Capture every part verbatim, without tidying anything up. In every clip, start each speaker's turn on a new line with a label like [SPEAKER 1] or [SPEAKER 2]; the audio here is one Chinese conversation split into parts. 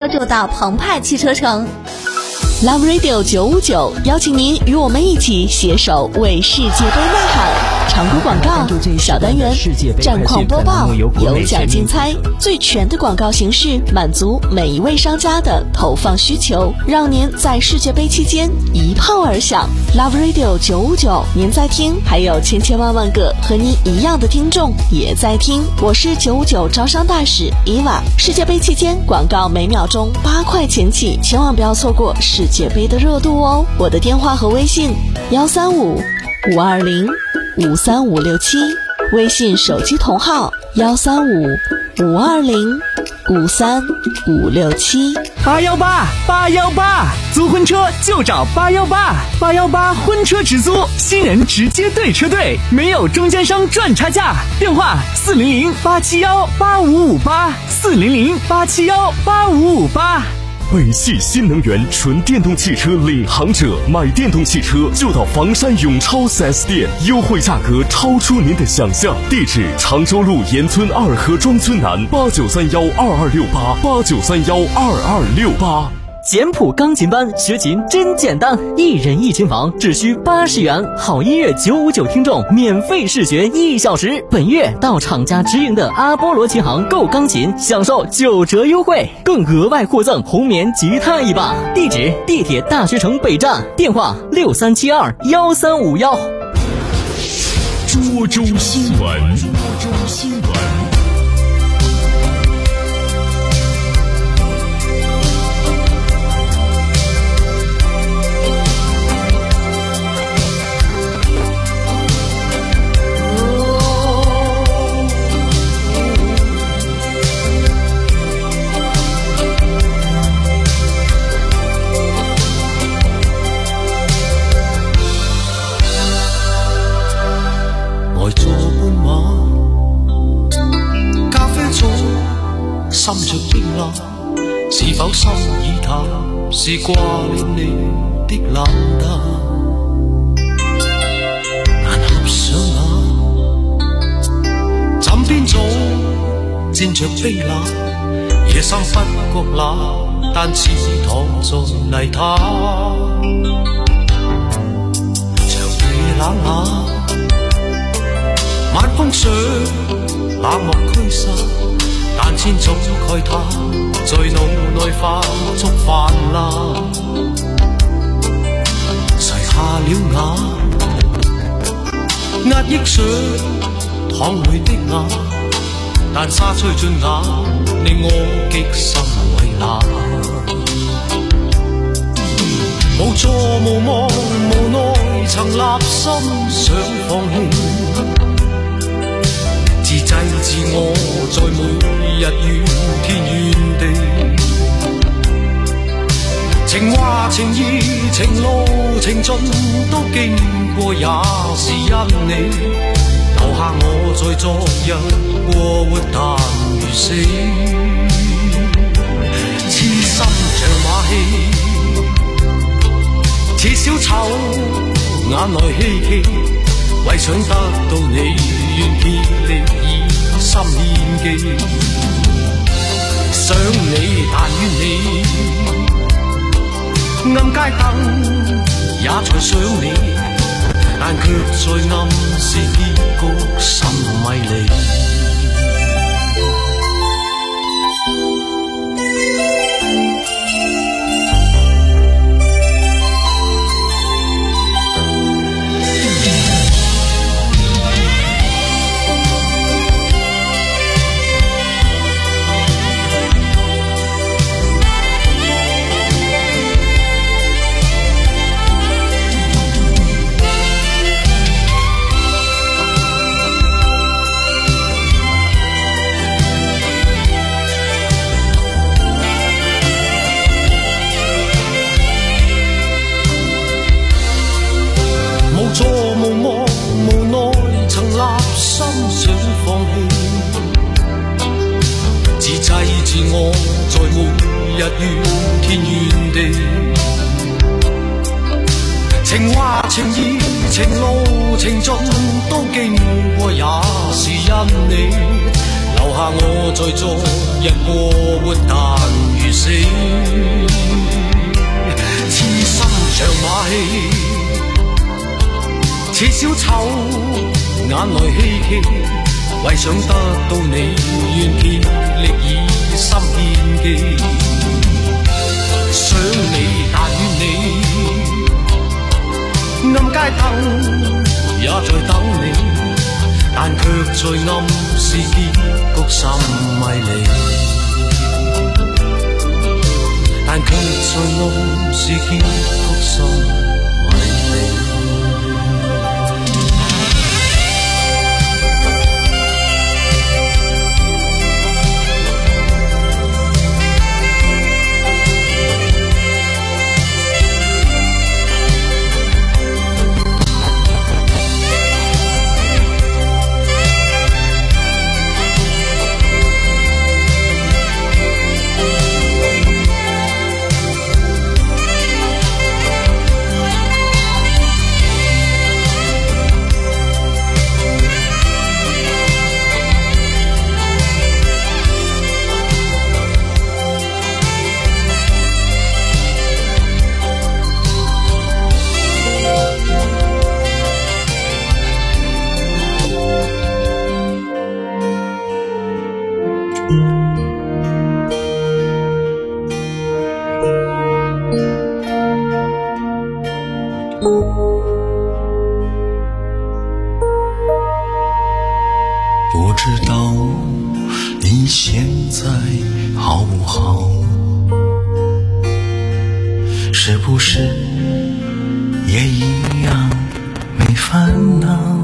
[SPEAKER 1] 注到澎湃汽车城。
[SPEAKER 2] Love Radio 九五九邀请您与我们一起携手为世界杯呐喊。常规广告、小单元、战况播报、有奖竞猜，最全的广告形式，满足每一位商家的投放需求，让您在世界杯期间一炮而响。Love Radio 九五九，您在听，还有千千万万个和您一样的听众也在听。我是九五九招商大使伊娃。世界杯期间，广告每秒钟八块钱起，千万不要错过世界杯的热度哦。我的电话和微信：幺三五五二零五三五六七，微信手机同号幺三五五二零五三五六七。
[SPEAKER 3] 八幺八八幺八，租婚车就找八幺八，八幺八婚车直租，新人直接对车队，没有中间商赚差价。电话四零零八七幺八五五八，四零零八七幺八五五八。
[SPEAKER 4] 北汽新能源纯电动汽车领航者，买电动汽车就到房山永超 四 S 店，优惠价格超出您的想象。地址：常州路沿村二河庄村南，八九三幺二二六八，八九三幺二二六八。
[SPEAKER 3] 简谱钢琴班学琴真简单，一人一琴房只需八十元，好音乐九五九听众免费试学一小时。本月到厂家直营的阿波罗琴行购钢琴，享受九折优惠，更额外获赠红棉吉他一把。地址：地铁大学城北站，电话六三七二幺三五幺。
[SPEAKER 4] 涿州新闻，涿州新闻。
[SPEAKER 5] 深着冰冷，是否心已淡？是掛念你的冷淡。難合上眼，枕邊早沾着冰冷，夜深不覺冷，但似躺在泥灘。長夜冷冷，晚風上冷漠驅散。但千種慨嘆在腦內化作泛濫，垂下了眼，壓抑想淌淚的眼，但沙吹進眼，令我極心為難。無助無望無奈，曾立心想放棄。自制自我，在每日怨天怨地，情話情義情路情盡都經過，也是因你留下我在昨日過活但如死，痴心像馬戲，似小丑眼內希冀，為想得到你願竭力以心獻技，想你但怨你，暗街燈也在想你，但卻在暗示結局甚迷離。日怨天怨地，情話情義情路情盡都經過，也是因你留下我在昨日過活但如死。 小丑，眼內希冀，為想得到你，願竭力以心獻技。想你但願你，暗街燈也在等你，但卻在暗示結局甚迷離，但卻在暗示結局甚迷離。
[SPEAKER 6] 不知道你现在好不好，是不是也一样没烦恼，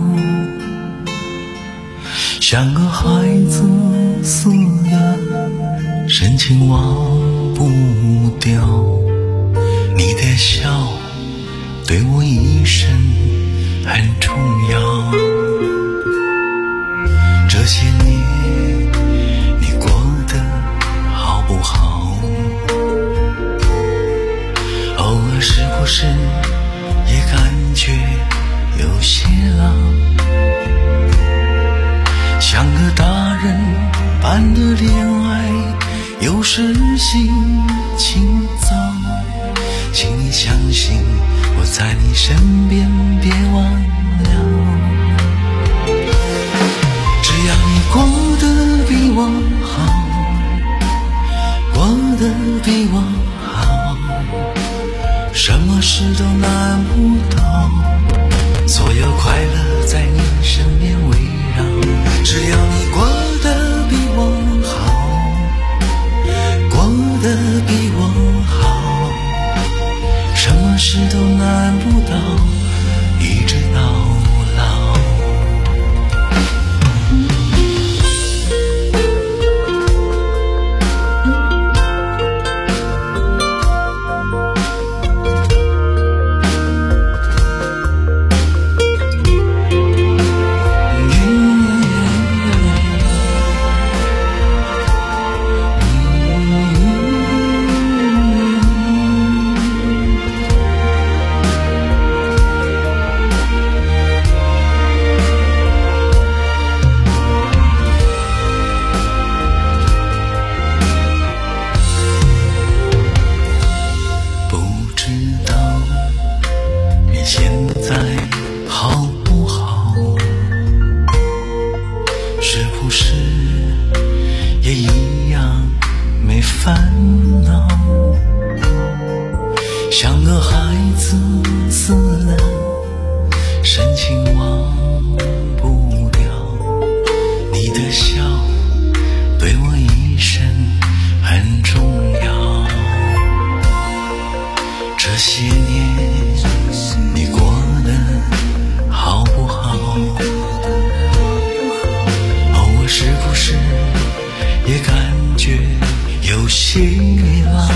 [SPEAKER 6] 像个孩子似的深情忘不掉，你的笑对我一生很重要。这些年你过得好不好？偶尔是不是也感觉有些老，像个大人般的恋爱有时心情糟，请你相信我在你身边，别忘了，只要你过得比我好，过得比我好，什么事都难不倒，所有快乐在你身边围绕，只要你过得比我好，过得比我好，什么事都难不倒，一直到老。像个孩子似的深情忘不掉，你的笑对我一生很重要。这些年你过得好不好？偶尔是不是也感觉有些老，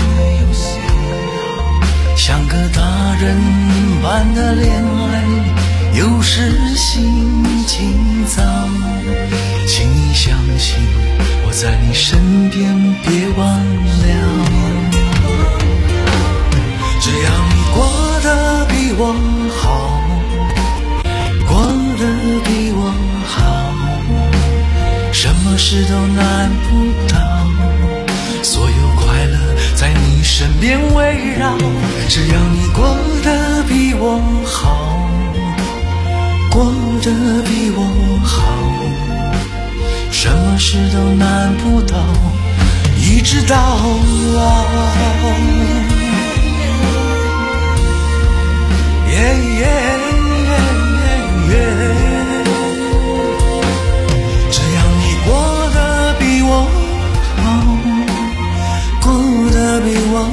[SPEAKER 6] 像个大人般的恋爱有时心情糟，请你相信我在你身边，别忘了，只要你过得比我好，过得比我好，什么事都难不倒，所有快乐在你身边围绕，只要你过得比我好， 过得比我好，什么事都难不倒，一直到老。Yeah, yeah, yeah, yeah. 只要你过得比我好，过得比我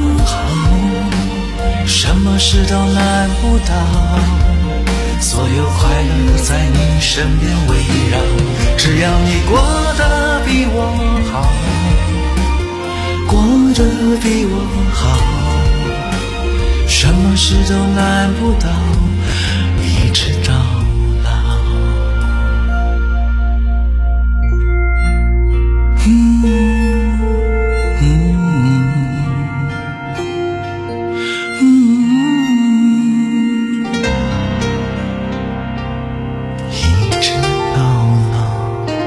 [SPEAKER 6] 好，什么事都难不倒，所有快乐都在你身边围绕。只要你过得比我好，过得比我好，什么事都难不倒，一直到老。嗯嗯嗯，一直到老。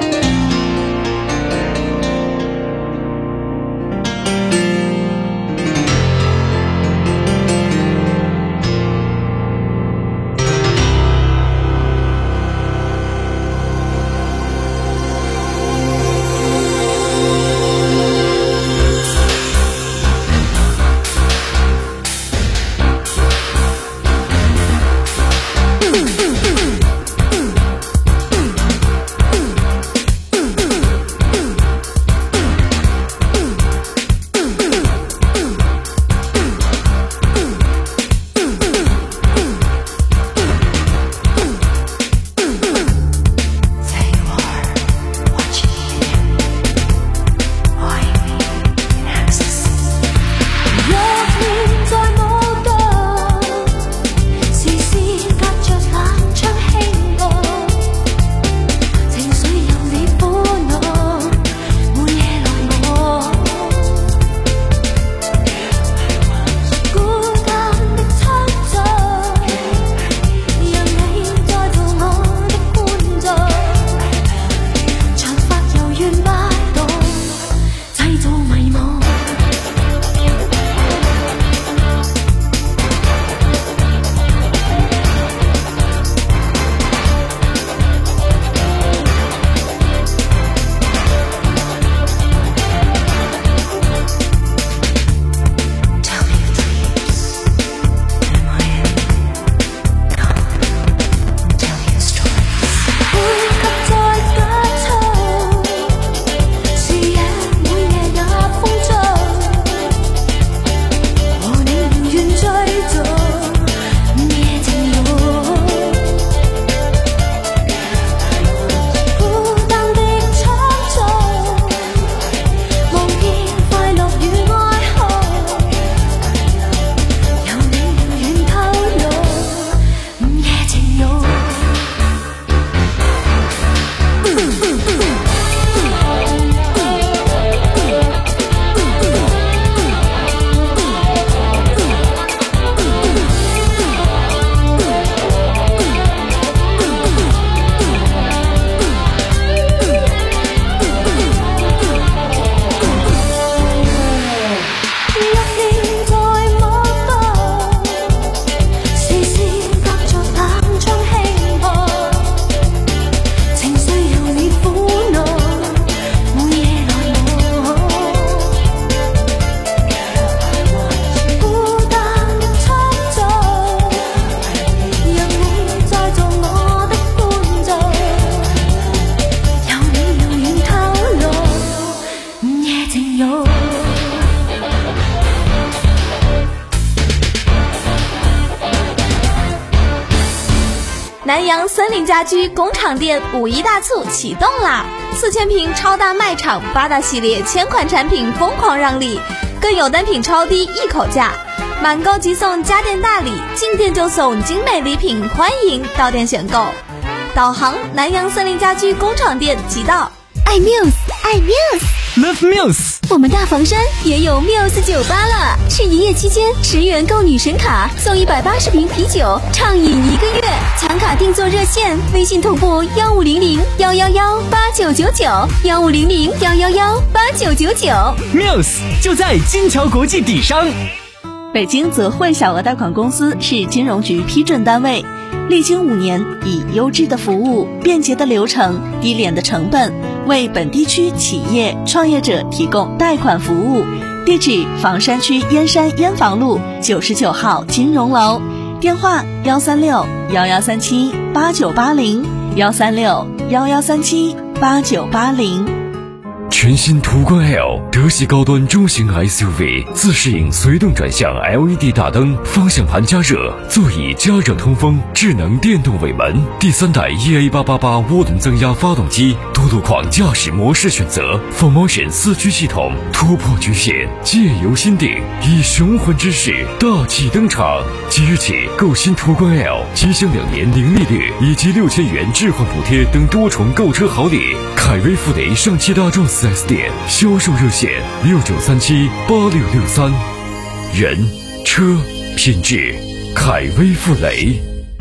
[SPEAKER 1] 南洋森林家居工厂店五一大促启动啦！四千平超大卖场，八大系列千款产品疯狂让利，更有单品超低一口价，满购即送家电大礼，进店就送精美礼品，欢迎到店选购。导航南洋森林家居工厂店即到。
[SPEAKER 2] 爱 Muse， 爱 Muse，Love
[SPEAKER 3] Muse。
[SPEAKER 2] 我们大房山也有 Muse 酒吧了，是营业期间十元购女神卡送一百八十瓶啤酒，畅饮一个月。抢卡定做热线，微信同步幺五零零幺幺幺八九九九，幺五零零幺幺幺八九九九。
[SPEAKER 3] Muse 就在金桥国际底商。
[SPEAKER 2] 北京泽惠小额贷款公司是金融局批准单位，历经五年，以优质的服务、便捷的流程、低廉的成本，为本地区企业创业者提供贷款服务。地址：房山区燕山燕房路九十九号金融楼，电话：幺三六幺幺三七八九八零，幺三六幺幺三七八九八零。
[SPEAKER 4] 全新途观 L 德系高端中型 S U V， 自适应随动转向 L E D 大灯，方向盘加热，座椅加热通风，智能电动尾门，第三代 E A 八八八 涡轮增压发动机，多路况驾驶模式选择 ，F O R Motion 四驱系统，突破局限，借由心定，以雄浑之势大气登场。即日起购新途观 L， 即享两年零利率以及六千元置换补贴等多重购车好礼。凯威富雷上汽大众四 S 店销售热线六九三七八六六三，人车品质，凯威富雷。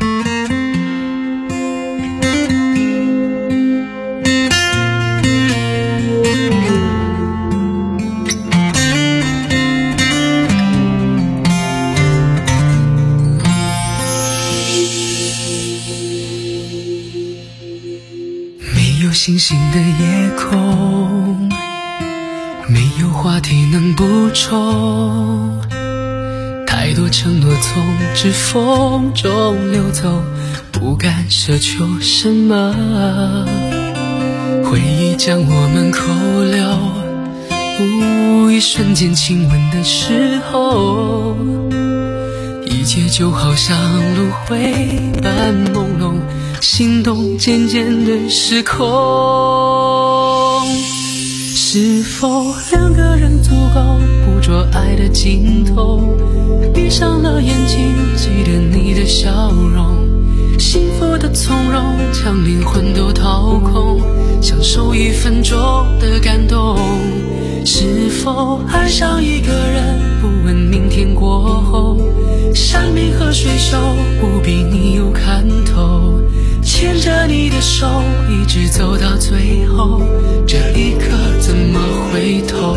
[SPEAKER 5] 没有星星的夜空，没有话题能补充，太多承诺从指缝中流走，不敢奢求什么。回忆将我们扣留，无一瞬间亲吻的时候，一切就好像轮回般朦胧，心动渐渐的失控。是否两个人足够捕捉爱的尽头？闭上了眼睛，记得你的笑容，幸福的从容，将灵魂都掏空，享受一分钟的感动。是否爱上一个人，不问明天过后，山明和水秀，不比你有看头，牵着你的手一直走到最后，这一刻怎么回头？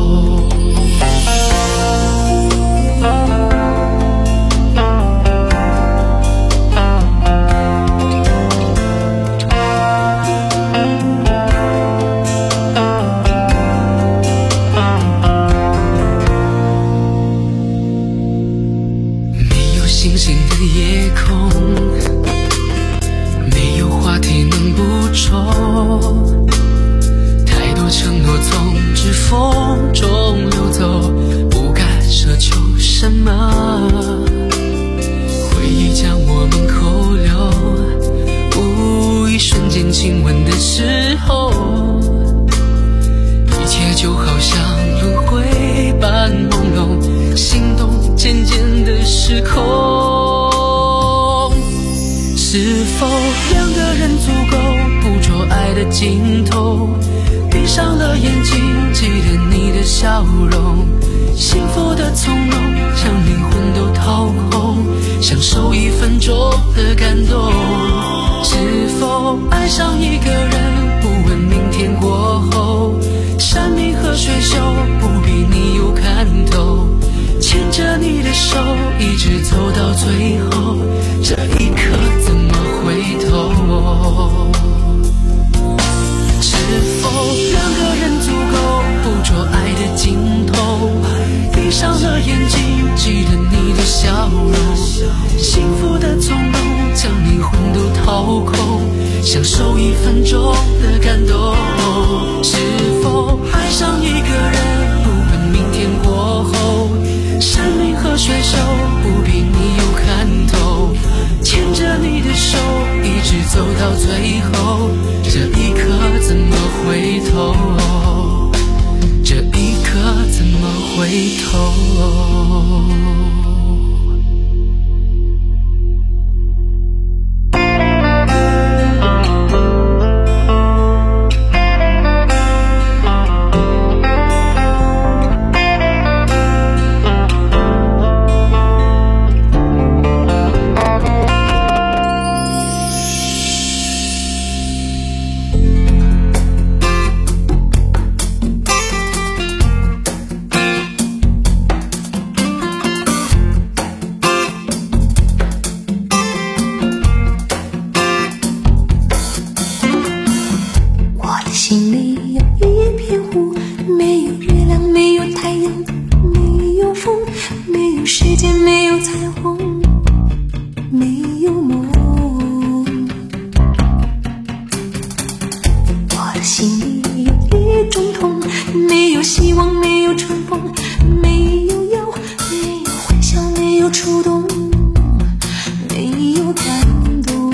[SPEAKER 5] 没有星星的夜空，没有话题能补充，太多承诺从指缝中流走，不敢奢求什么。回忆将我们扣留，无一瞬间亲吻的时候，一切就好像轮回般朦胧，心动渐渐的失控。是否两个人足够捕捉爱的尽头？闭上了眼睛，记得你的笑容，幸福的从容，将灵魂都掏空，享受一分钟的感动。是否爱上一个人，不问明天过后，山明和水秀，不比你有看头，牵着你的手一直走到最后，这一刻怎么回头？是否两个人足够捕捉爱的尽头？闭上了眼睛，记得你的笑容，幸福的从容，将灵魂都掏空，享受一分钟的感动。是否爱上一个人，不问明天过后，山明和水秀，不比你有看头，牵着你的手一直走到最后，这一刻怎么回头？这一刻怎么回头？
[SPEAKER 7] 界没有彩虹，没有梦。我的心里有一种痛，没有希望，没有春风，没有药，没有欢笑，没有触动，没有感动。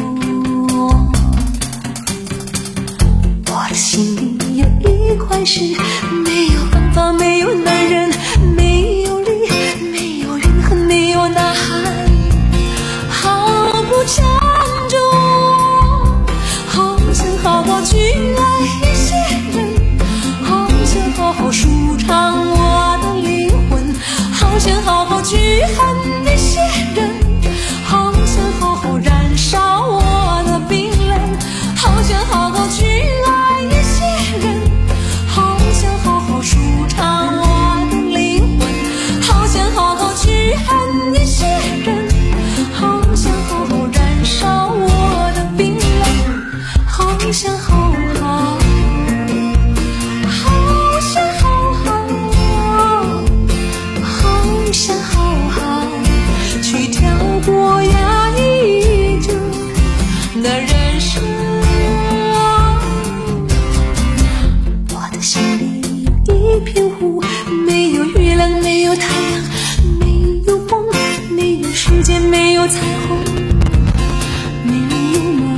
[SPEAKER 7] 我的心里有一块石，没有办法，没有男人，没有理，没有怨恨，没有呐喊，好不沉重。好想好好去爱一些人，好想好好舒畅我的灵魂，好想好好去恨那些人，好想好好燃烧我的冰冷，好想好好去爱一些人，好想好好舒畅我的灵魂，好想好好去恨一些人，好想好好燃烧我的冰冷，好想好好好想好好好想好好去跳过压抑着的人生。我的心里有一片湖，没有月亮，没有太阳，没有风，没有时间，没有彩虹，没有梦。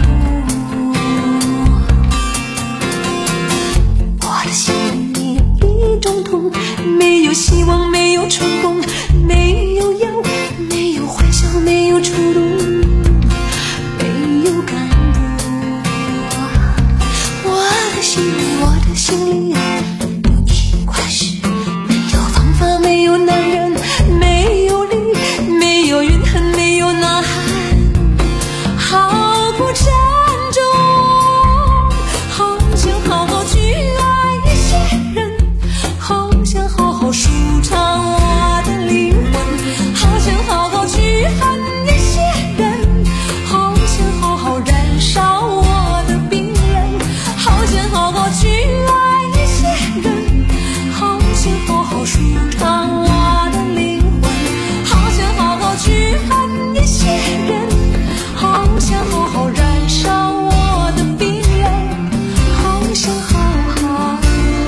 [SPEAKER 7] 我的心里有一种痛，没有希望，没有成功，没有药，没有欢笑，没有触动，没有感动。我的心里，我的心里有一块石，没有方法，没有男人，没有理，没有怨恨，没有呐喊，好不沉重。好想好好去爱一些人，好想好好舒畅我的灵魂，好想好好去恨一些人，好想好好燃烧我的冰冷，好想好好去爱一些人，好想好好舒畅我的灵魂，好想好好去恨一些人，好想好好燃烧我的冰冷，好想好好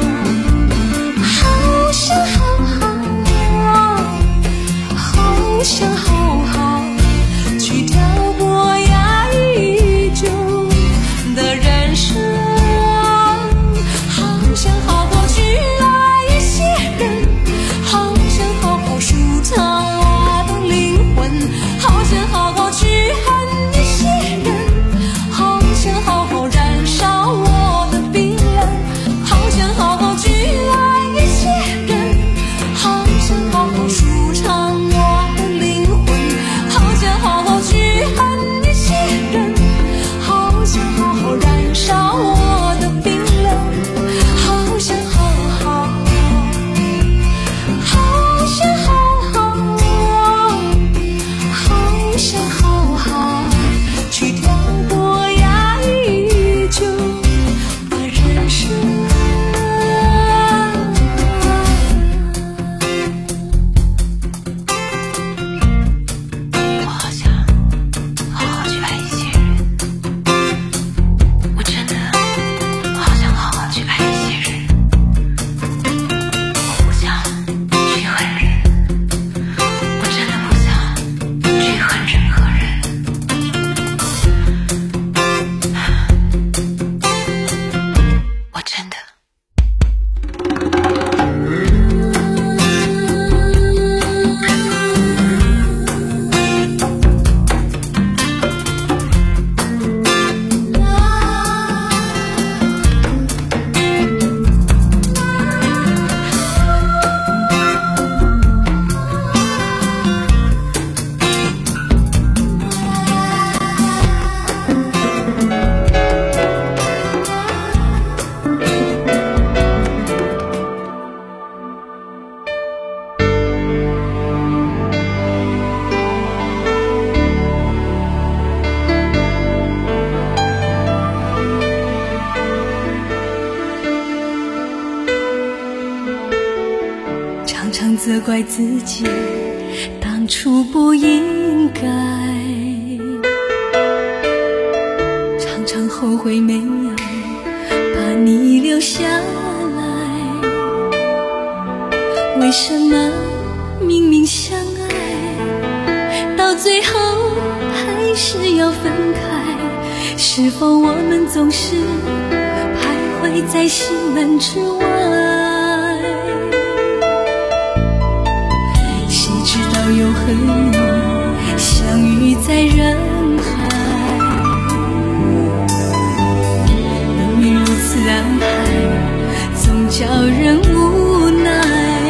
[SPEAKER 7] 好想好好好想好好去跳过压抑久的人生，好想好好去爱一些人，好想好好舒畅我的灵魂，好想好好去恨一些人，好想好好燃烧我的冰冷，好想好好去爱一些人，好想好好舒畅我的灵魂，好想好好去恨一些人，好想好好燃烧我的冰冷，好想好好好想好好好想好好去跳过压抑久的人生。我好想好好去爱一些人，我真的好想好好去爱一些人，我不想去恨人，我真的不想去恨任何人。我真的常常责怪自己，当当初不应该，常常后悔没有把你留下来。为什么明明相爱，到最后还是要分开？是否我们总是徘徊在心门之外？谁知道又和你相遇在人海，命运如此安排，总叫人无奈。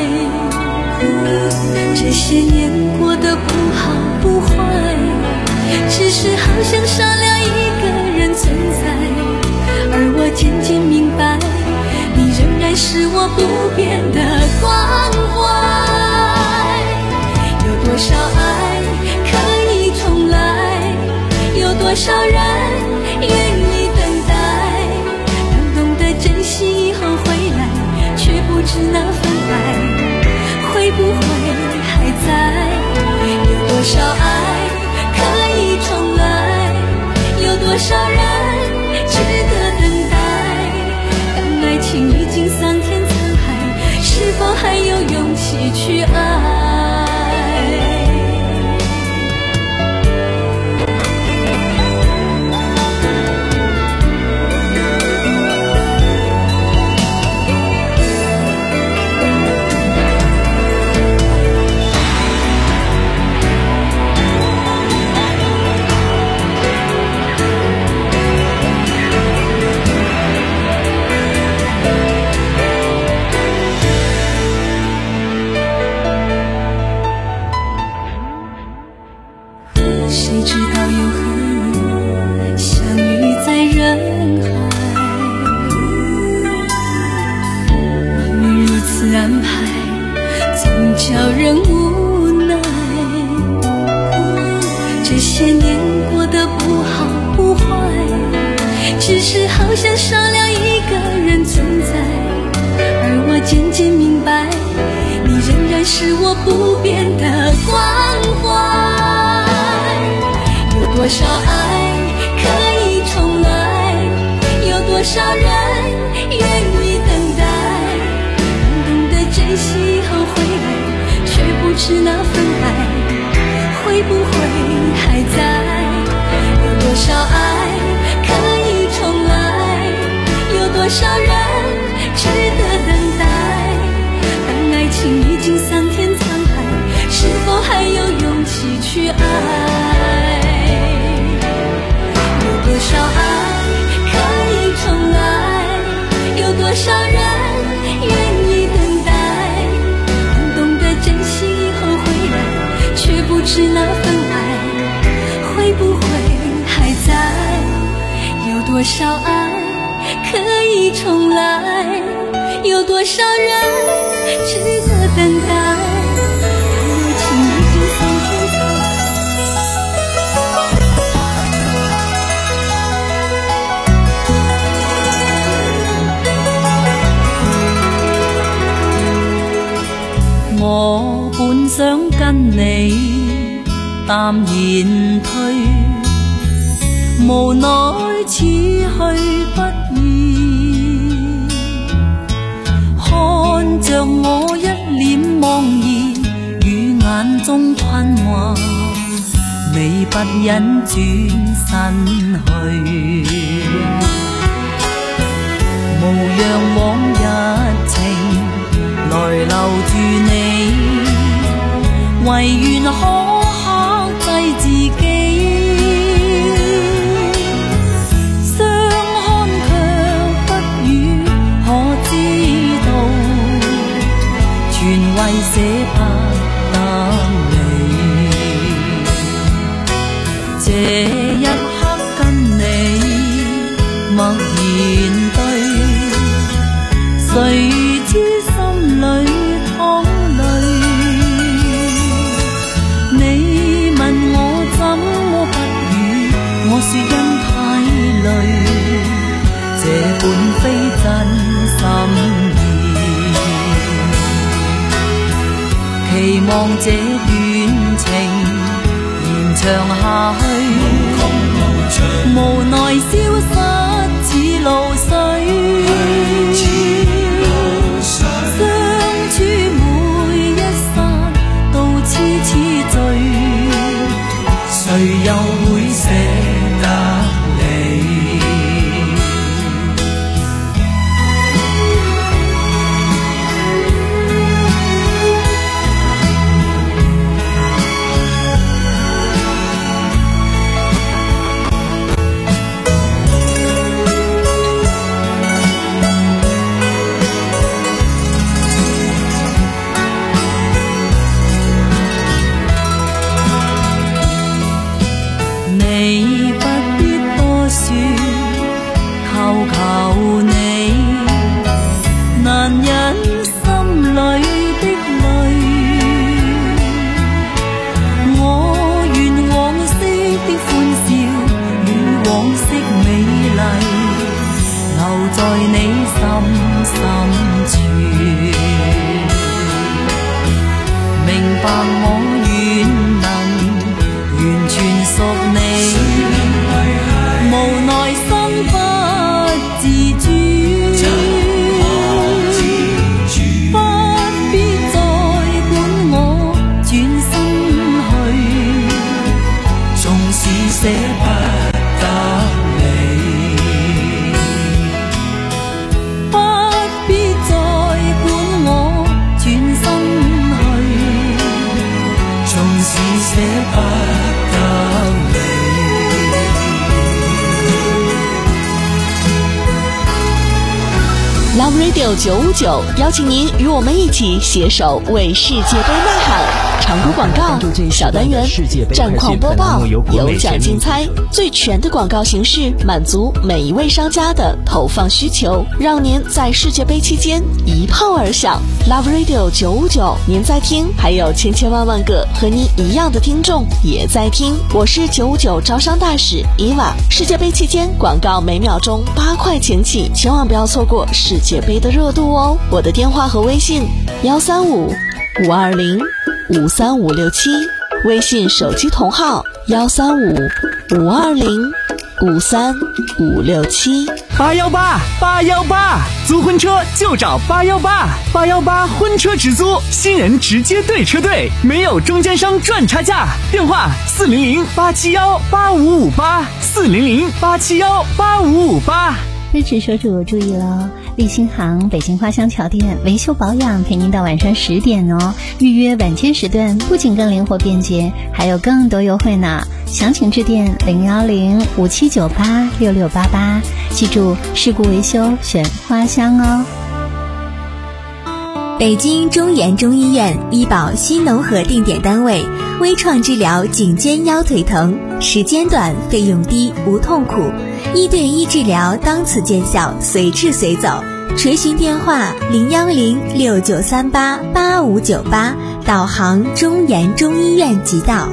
[SPEAKER 7] 这些年过得不好不坏，只是好像少了一个人存在。而我渐渐明白，你仍然是我不变的关怀。有多少爱可以重来，有多少人愿意等待。当懂得珍惜以后回来，却不知那份爱会不会还在。有多少爱可以重来，有多少人值得等待。当爱情已经桑田沧海，是否还有勇气去爱？谁知道又和你相遇在人海，命运如此安排，总叫人无奈。这些年过得不好不坏，只是好像少了一个人存在。而我渐渐明白，你仍然是我不变的关怀。有多少爱可以重来，有多少人愿意等待。当懂得珍惜以后回来，却不知那份爱会不会还在。有多少爱可以重来，有多少人值得等待。当爱情已经桑田沧海，是否还有勇气去爱？有多少爱可以重来，有多少人愿意等待。当懂得珍惜以后回来，却不知那份爱会不会还在。有多少爱可以重来，有多少人值得等待。爱情已经桑田沧海，
[SPEAKER 8] 我本想跟你淡然退，无奈此去不易。看着我一脸茫然，与眼中困惑，你不忍轉身去。無讓往日情來留住你，唯願可克制自己。相看卻不語，可知道全為捨不得你。這一刻跟你默然對，誰知心裏淌淚。你望这段情延长下去，无奈消失似露水，相处每一刹都痴痴醉，谁又会舍得你？你不必多說，求求你，難忍心裏的淚。我願往昔的歡笑與往昔美麗，留在你心深處。明白我願能完全屬你，無奈生不自主，不必再管我轉身去，縱使捨不得你，不必再管我轉身去，縱使捨不得你。
[SPEAKER 2] Love Radio 九五九邀请您与我们一起携手为世界杯呐喊。常规广告、小单元、战况播报、有奖竞猜，最全的广告形式，满足每一位商家的投放需求，让您在世界杯期间一炮而响。Love Radio 九五九，您在听，还有千千万万个和您一样的听众也在听。我是九五九招商大使伊娃。世界杯期间，广告每秒钟八块钱起，千万不要错过世界杯的热度哦。我的电话和微信：幺三五五二零五三五六七，微信手机同号幺三五五二零五三五六七。
[SPEAKER 9] 八幺八八幺八，租婚车就找八幺八，八幺八婚车直租，新人直接对车队，没有中间商赚差价。电话四零零八七幺八五五八，四零零八七幺八五五八。
[SPEAKER 10] 支持车主注意了，立新行北京花乡桥店维修保养陪您到晚上十点哦。预约晚间时段不仅更灵活便捷，还有更多优惠呢。详情致电零幺零五七九八六六八八，记住事故维修选花乡哦。
[SPEAKER 11] 北京中研中医院医保新农合定点单位，微创治疗颈肩腰腿疼，时间短，费用低，无痛苦，一对一治疗当此见效，随治随走。垂询电话零幺零六九三八八五九八，导航中研中医院即到。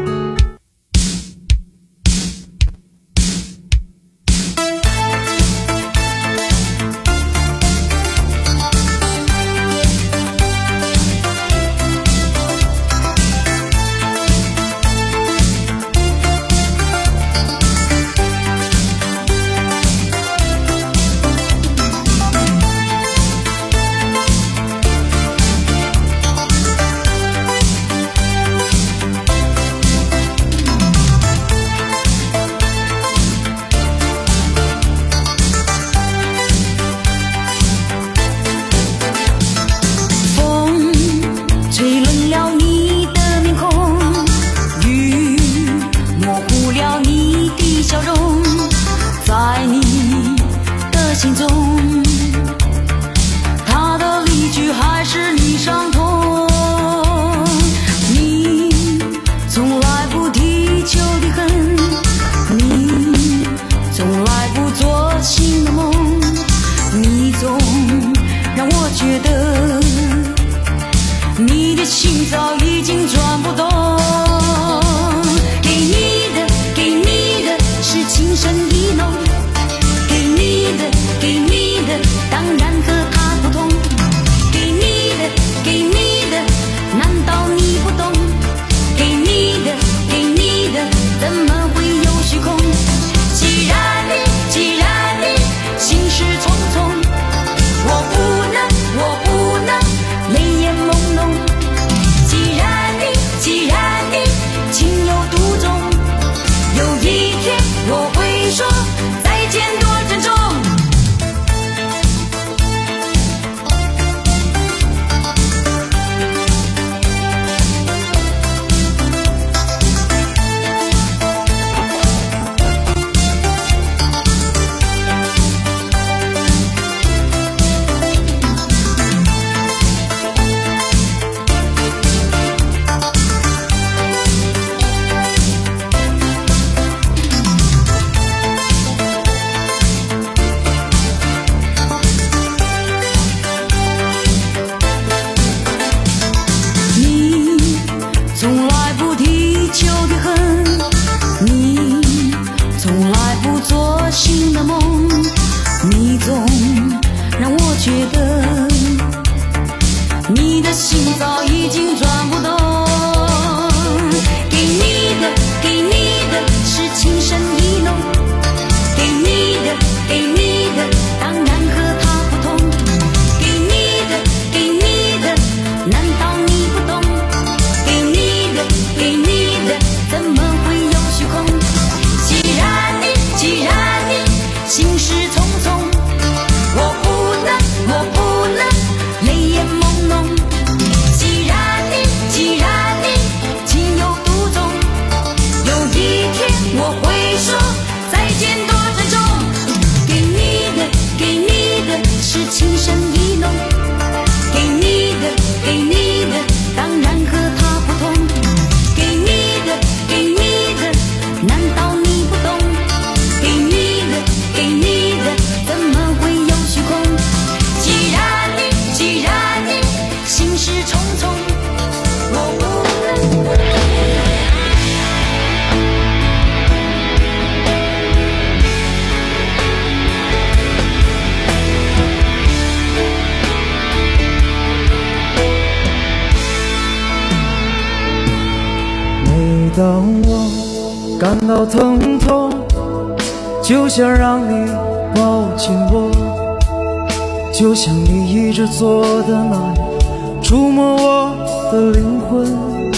[SPEAKER 12] 当我感到疼痛，就想让你抱紧我，就像你一直做的那样，触摸我的灵魂。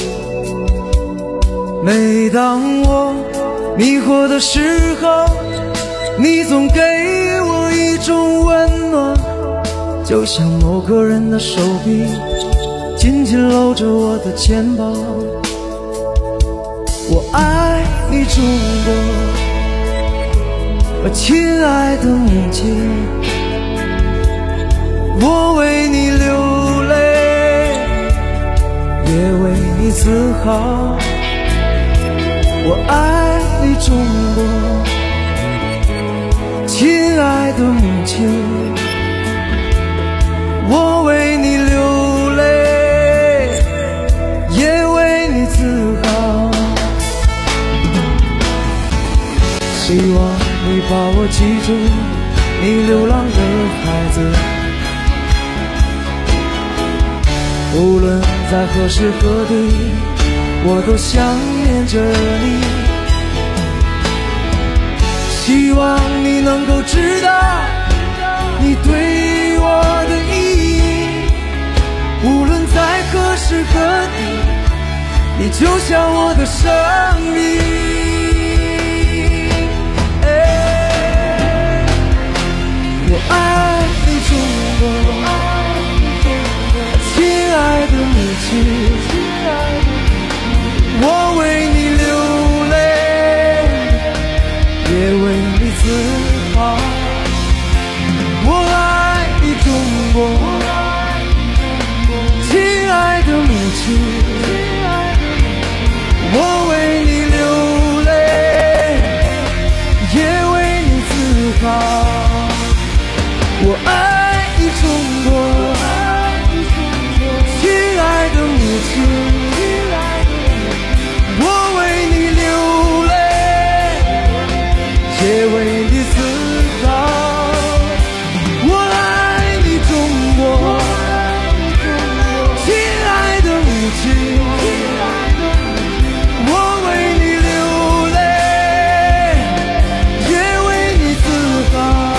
[SPEAKER 12] 每当我迷惑的时候，你总给我一种温暖，就像某个人的手臂紧紧搂着我的肩膀。我爱你中国，亲爱的母亲，我为你流泪，也为你自豪。我爱你中国，亲爱的母亲，我为你流泪，也为你自豪。希望你把我记住，你流浪的孩子，无论在何时何地，我都想念着你。希望你能够知道你对我的意义，无论在何时何地，你就像我的生命。我爱你中国，亲爱的母亲，我为你流泪，也为你自豪。我爱你中国，亲爱的母亲，我为你流泪，也为你自豪。我爱你中国，亲爱的母亲，我为你流泪，也为你自豪。我爱你中国，亲爱的母亲，我为你流泪，也为你自豪。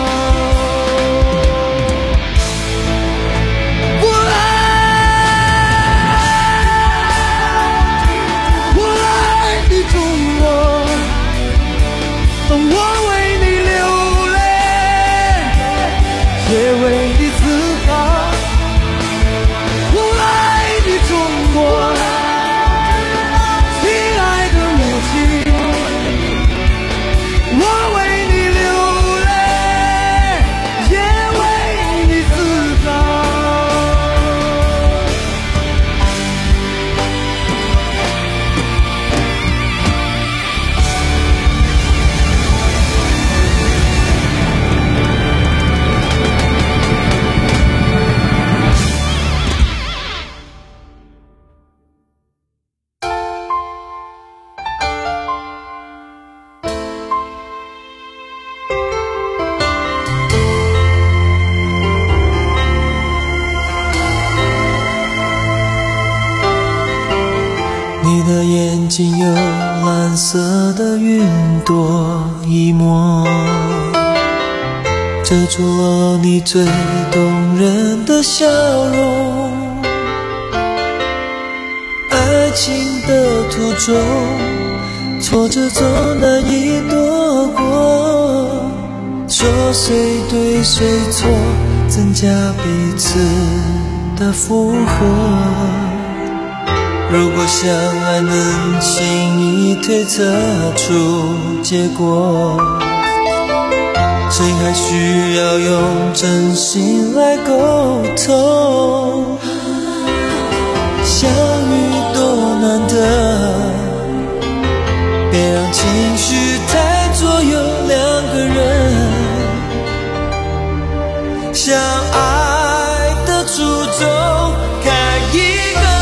[SPEAKER 6] 你的眼睛有蓝色的云朵一抹，遮住了你最动人的笑容。爱情的途中，挫折总难以躲过，说谁对谁错，增加彼此的负荷。如果相爱能轻易推测出结果，谁还需要用真心来沟通？相遇多难得，别让情绪太左右两个人。相爱的初衷，开一个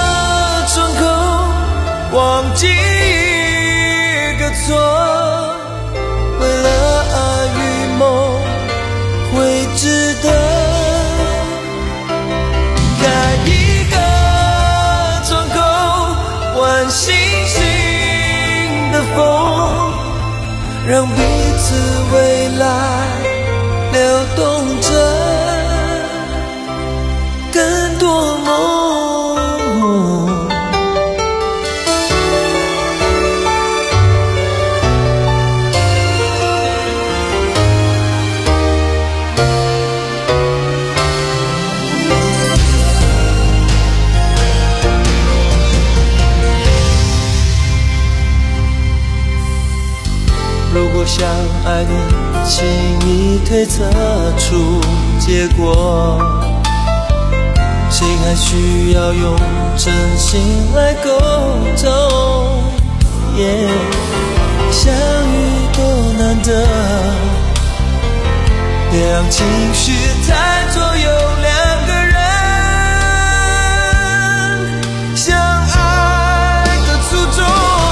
[SPEAKER 6] 忘记一个错，为了爱与梦会值得。开一个窗口，换星星
[SPEAKER 12] 的风，让彼此未来流动着更多梦。如果想爱你，请你推测出结果，心还需要用真心来沟通。yeah, 相遇多难得，别让情绪太左右两个人相爱的初衷。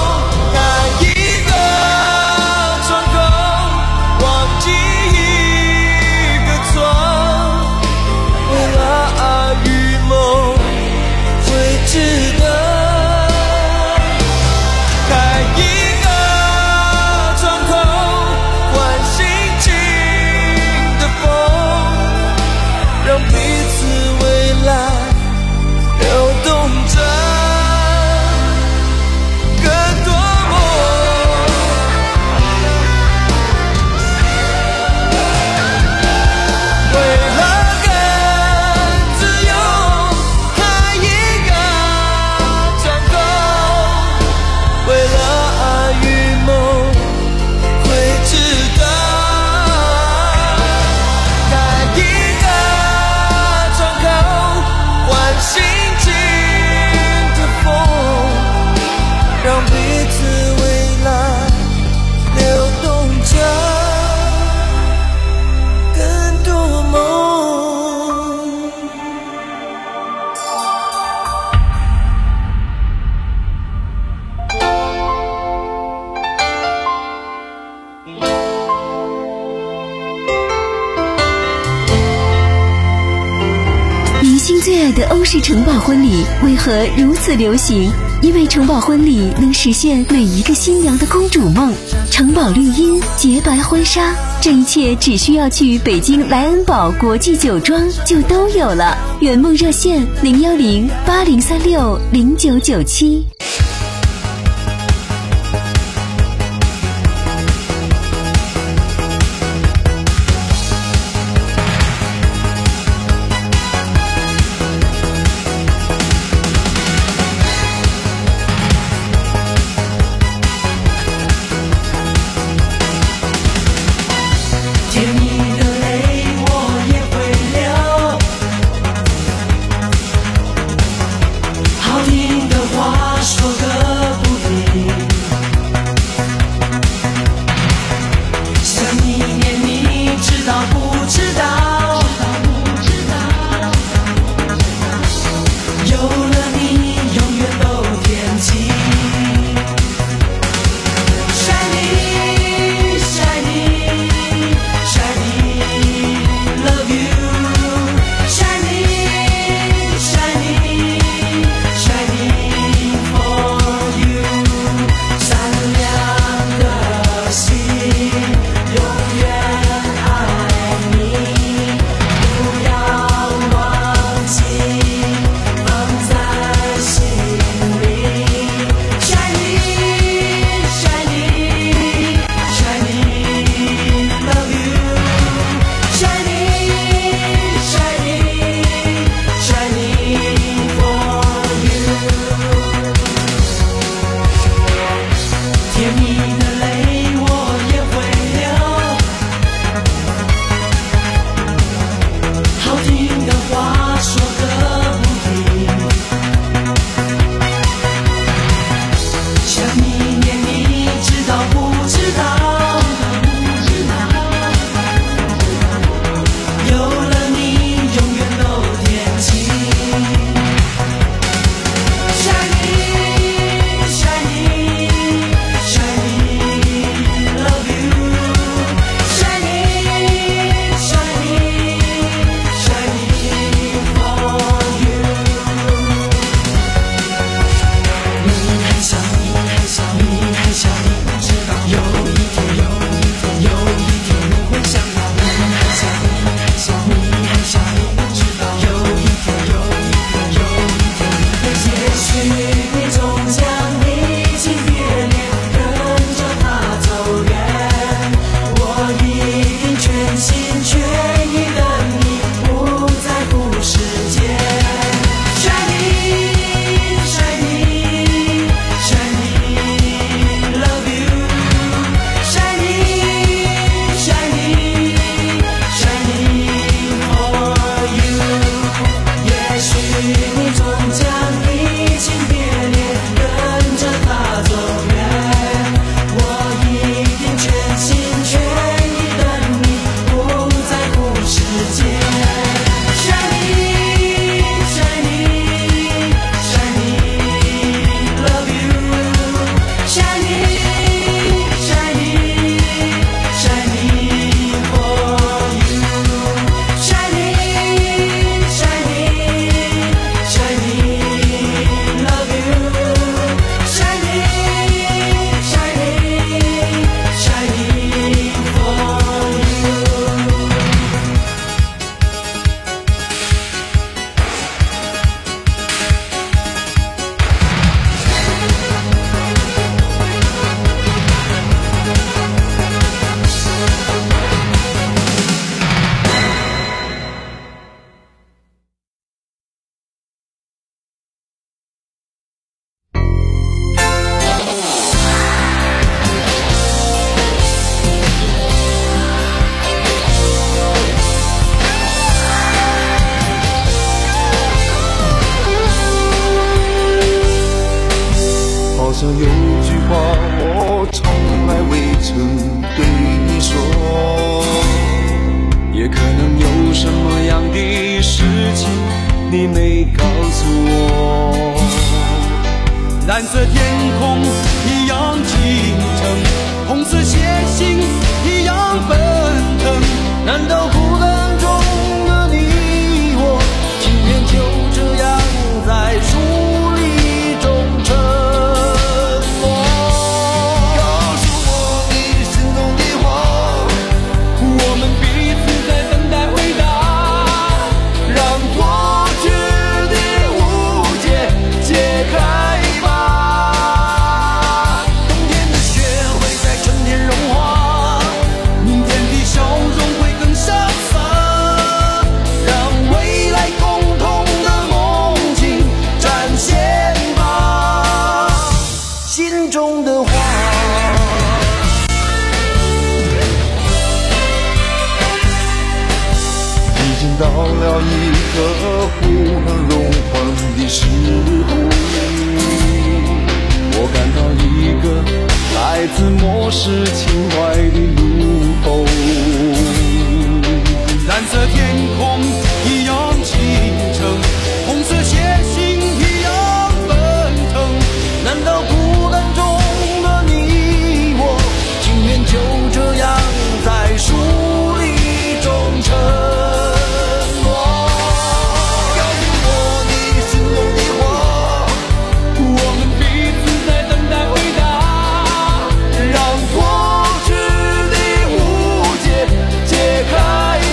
[SPEAKER 11] 最爱的欧式城堡婚礼为何如此流行？因为城堡婚礼能实现每一个新娘的公主梦。城堡绿荫，洁白婚纱，这一切只需要去北京莱恩堡国际酒庄就都有了。圆梦热线零幺零八零三六零九九七。
[SPEAKER 5] 好听的话
[SPEAKER 12] 好像有句话我从来未曾对你说，也可能有什么样的事情你没告诉我。蓝色天空一样清澈，红色血腥一样奔腾，难道孤单中的你我情愿就这样在疏离中沉默？告诉我你心中的话，我们彼此在等待回答，让过去的误解解开吧。冬天的雪会在春天融化，明天的笑容会更潇洒，让未来共同的梦境展现吧，心中的话。已经到了一个不能融化的时候，我感到一个来自末世情怀的路口。蓝色天空一样清澈，红色血腥一样奔腾，难道孤单中的你我情愿就这样在疏离中沉默？告诉我你心中的话，我们彼此在等待回答，让过去的误解解开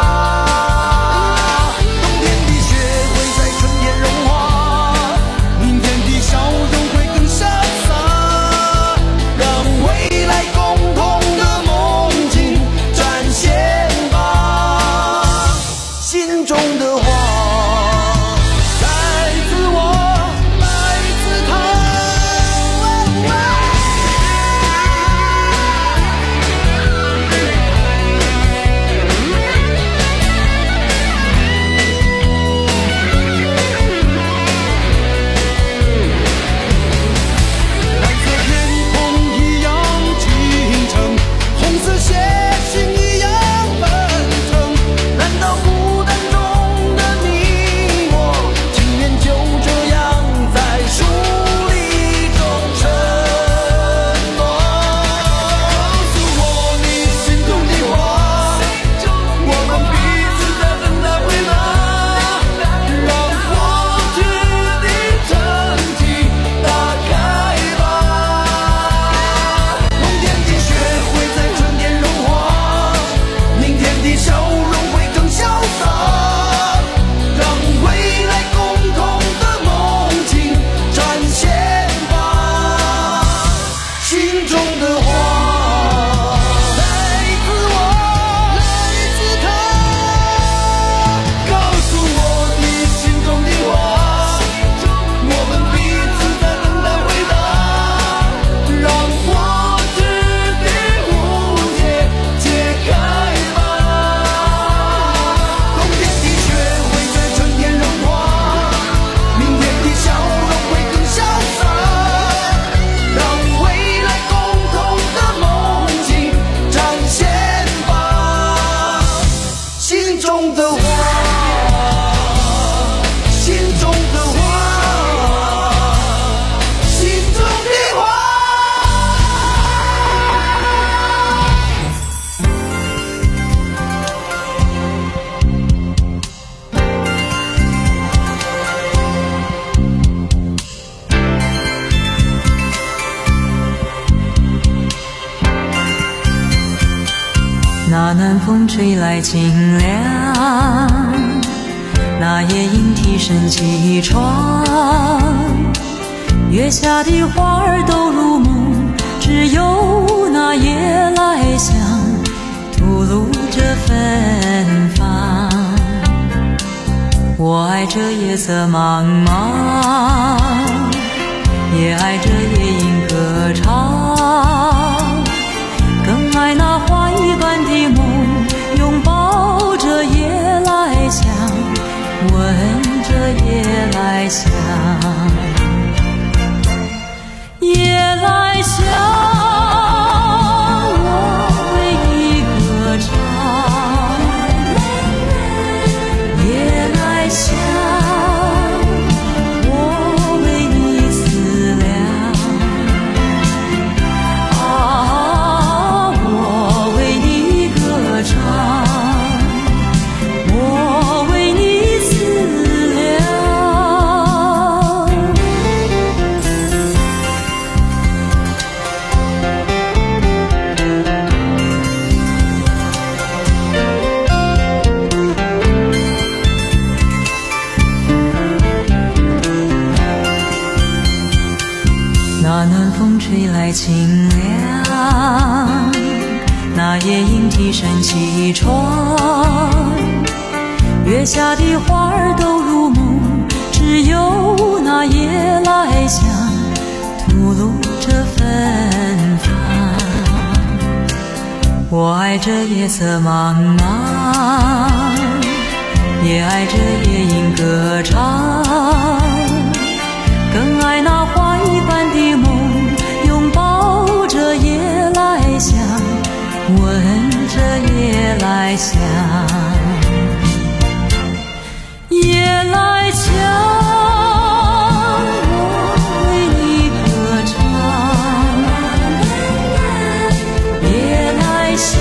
[SPEAKER 12] 吧。冬天的雪会在春天融化，明天的笑容会更潇洒，让未来共同的梦境展现吧，心中的话。来自我，来自他。蓝色天空一样清澈，红色血腥一样奔腾，难道孤单中的你我情愿就这样在疏离中沉默？告诉我你心中的话，我们彼此在等待回答，让过去的曾经打开吧。冬天的雪会在春天融化，明天的笑容会更潇洒，让未来共同的梦境展现吧，心中的话。来自我，来自他。告诉我你心中的话，我们彼此在等待回答，让过去的误解解开吧。冬天的雪会在春天融化，明天的笑容会更潇洒，让未来共同的梦境展现吧，心中的话，心中的话，心中的话。
[SPEAKER 8] 那南风吹来清凉，那夜莺啼声起床，月下的花儿都入梦，只有那夜来香吐露着芬芳。我爱这夜色茫茫，也爱这夜莺歌唱，更爱那花一般的梦，拥抱着夜来香，闻着夜来香。夜那南风吹来清凉，那夜莺啼声起床，月下的花儿都入梦，只有那夜来香吐露着芬芳。我爱这夜色茫茫，也爱这夜莺歌唱，更爱那花一般的梦，拥抱着夜来香，闻着夜来香。夜来香，我为你歌唱，夜来香，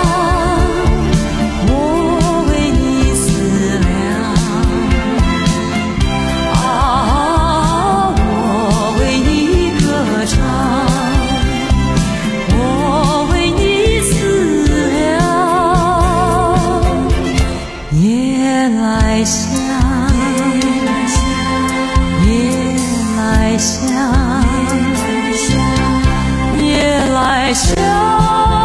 [SPEAKER 8] 我为你思量，啊，我为你歌唱，我为你思量。夜来香，夜来香，夜来香。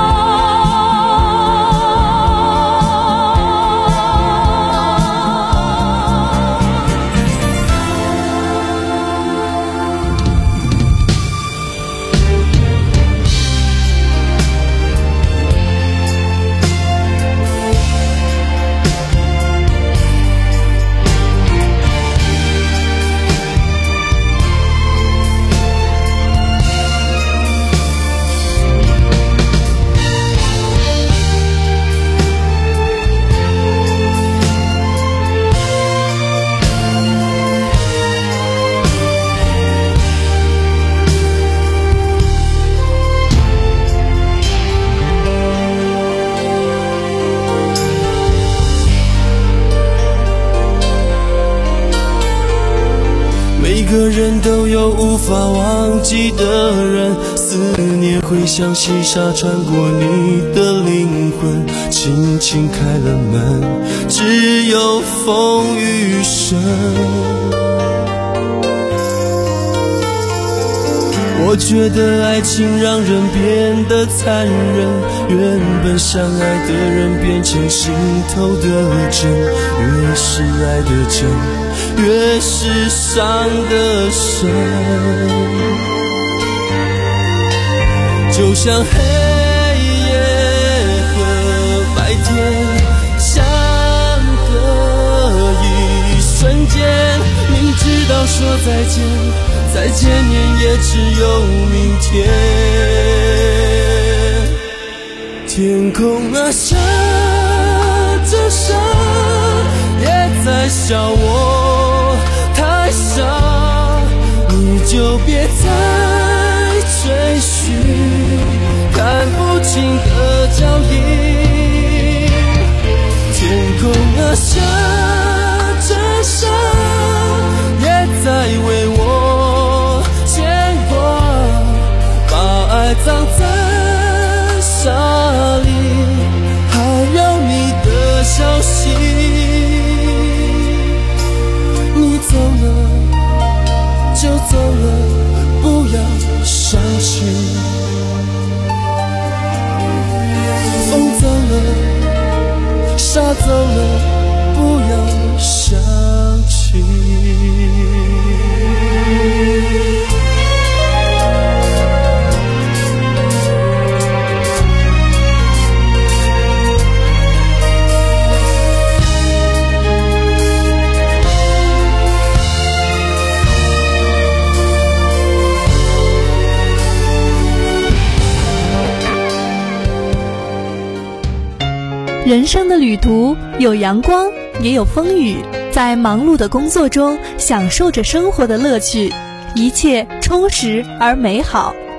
[SPEAKER 13] 每个人都有无法忘记的人，思念会像细沙穿过你的灵魂，轻轻开了门，只有风雨声。我觉得爱情让人变得残忍，原本相爱的人变成心头的针，越是爱的真，越是伤得深。就像黑夜和白天相隔一瞬间，明知道说再见，再见面也只有明天。天空啊，下着沙，也在笑我太傻，你就别再追寻看不清的脚印。天空啊，下着沙，也在为我牵挂，把爱葬在沙里，还有你的消息。你走了就走了，不要伤心。风走了，沙走了，不要想起。
[SPEAKER 1] 人生的旅途有阳光，也有风雨，在忙碌的工作中享受着生活的乐趣，一切充实而美好。